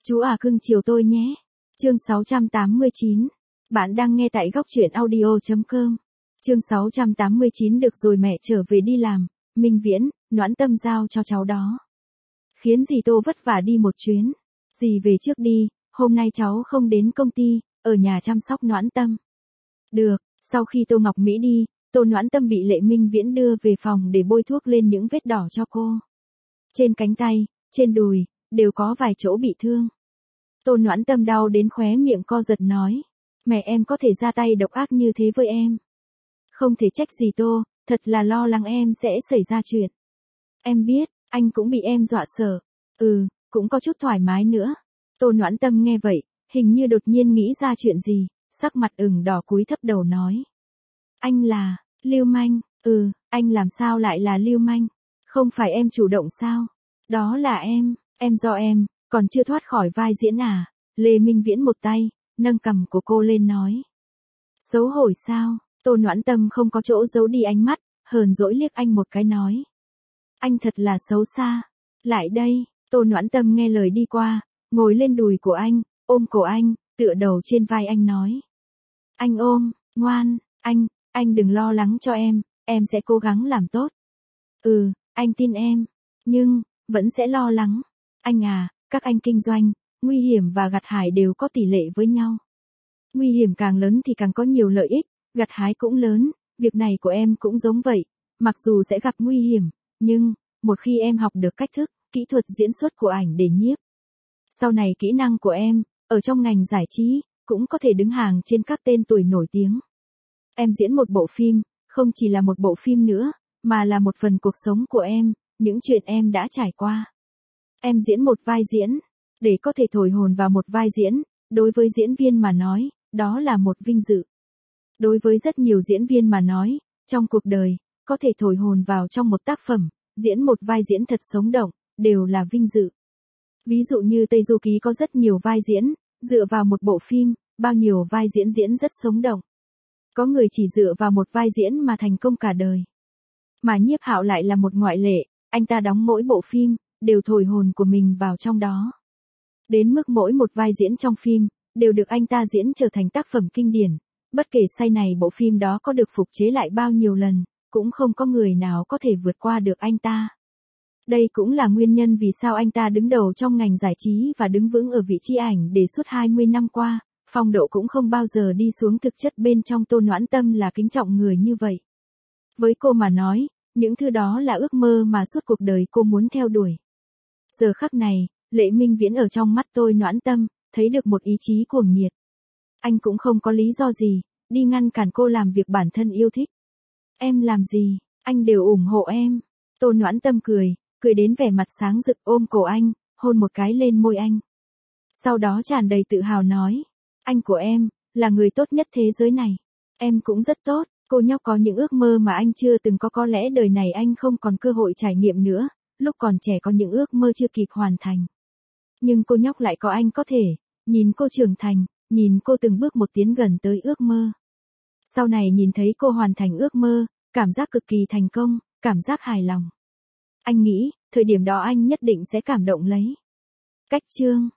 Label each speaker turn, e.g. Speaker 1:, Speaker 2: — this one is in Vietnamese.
Speaker 1: Chú à cưng chiều tôi nhé. Chương 689. Bạn đang nghe tại góc truyện audio.com. Chương 689 được rồi mẹ trở về đi làm, Minh Viễn, Noãn Tâm giao cho cháu đó. Khiến dì Tô vất vả đi một chuyến. Dì về trước đi, hôm nay cháu không đến công ty, ở nhà chăm sóc Noãn Tâm. Được, sau khi Tô Ngọc Mỹ đi, Tô Noãn Tâm bị Lệ Minh Viễn đưa về phòng để bôi thuốc lên những vết đỏ cho cô. Trên cánh tay, trên đùi, đều có vài chỗ bị thương. Tô Noãn Tâm đau đến khóe miệng co giật nói. Mẹ em có thể ra tay độc ác như thế với em. Không thể trách gì Tô, thật là lo lắng em sẽ xảy ra chuyện. Em biết, anh cũng bị em dọa sợ. Cũng có chút thoải mái nữa. Tô Noãn Tâm nghe vậy, hình như đột nhiên nghĩ ra chuyện gì, sắc mặt ửng đỏ cúi thấp đầu nói. Anh là, lưu manh, anh làm sao lại là lưu manh? Không phải em chủ động sao? Đó là em do em, còn chưa thoát khỏi vai diễn à? Lê Minh Viễn một tay, nâng cằm của cô lên nói. Xấu hổ sao? Tô Noãn Tâm không có chỗ giấu đi ánh mắt, hờn dỗi liếc anh một cái nói. Anh thật là xấu xa. Lại đây, Tô Noãn Tâm nghe lời đi qua, ngồi lên đùi của anh, ôm cổ anh, tựa đầu trên vai anh nói. Anh ôm, ngoan, anh đừng lo lắng cho em sẽ cố gắng làm tốt. Anh tin em, nhưng, vẫn sẽ lo lắng. Anh à, các anh kinh doanh, nguy hiểm và gặt hái đều có tỷ lệ với nhau. Nguy hiểm càng lớn thì càng có nhiều lợi ích, gặt hái cũng lớn, việc này của em cũng giống vậy, mặc dù sẽ gặp nguy hiểm, nhưng, một khi em học được cách thức, kỹ thuật diễn xuất của ảnh để nhiếp. Sau này kỹ năng của em, ở trong ngành giải trí, cũng có thể đứng hàng trên các tên tuổi nổi tiếng. Em diễn một bộ phim, không chỉ là một bộ phim nữa, mà là một phần cuộc sống của em, những chuyện em đã trải qua. Em diễn một vai diễn, để có thể thổi hồn vào một vai diễn, đối với diễn viên mà nói, đó là một vinh dự. Đối với rất nhiều diễn viên mà nói, trong cuộc đời, có thể thổi hồn vào trong một tác phẩm, diễn một vai diễn thật sống động, đều là vinh dự. Ví dụ như Tây Du Ký có rất nhiều vai diễn, dựa vào một bộ phim, bao nhiêu vai diễn diễn rất sống động. Có người chỉ dựa vào một vai diễn mà thành công cả đời. Mà Nhiếp Hạo lại là một ngoại lệ, anh ta đóng mỗi bộ phim, đều thổi hồn của mình vào trong đó. Đến mức mỗi một vai diễn trong phim, đều được anh ta diễn trở thành tác phẩm kinh điển. Bất kể sau này bộ phim đó có được phục chế lại bao nhiêu lần, cũng không có người nào có thể vượt qua được anh ta. Đây cũng là nguyên nhân vì sao anh ta đứng đầu trong ngành giải trí và đứng vững ở vị trí ảnh để suốt 20 năm qua, phong độ cũng không bao giờ đi xuống. Thực chất bên trong Tô Noãn Tâm là kính trọng người như vậy. Với cô mà nói, những thứ đó là ước mơ mà suốt cuộc đời cô muốn theo đuổi. Giờ khắc này, Lệ Minh Viễn ở trong mắt Tô Noãn Tâm, thấy được một ý chí cuồng nhiệt. Anh cũng không có lý do gì, đi ngăn cản cô làm việc bản thân yêu thích. Em làm gì, anh đều ủng hộ em. Tô Noãn Tâm cười đến vẻ mặt sáng rực ôm cổ anh, hôn một cái lên môi anh. Sau đó tràn đầy tự hào nói, anh của em, là người tốt nhất thế giới này. Em cũng rất tốt, cô nhóc có những ước mơ mà anh chưa từng có lẽ đời này anh không còn cơ hội trải nghiệm nữa, lúc còn trẻ có những ước mơ chưa kịp hoàn thành. Nhưng cô nhóc lại có anh có thể, nhìn cô trưởng thành, nhìn cô từng bước một tiến gần tới ước mơ. Sau này nhìn thấy cô hoàn thành ước mơ, cảm giác cực kỳ thành công, cảm giác hài lòng. Anh nghĩ, thời điểm đó anh nhất định sẽ cảm động lấy. Cách chương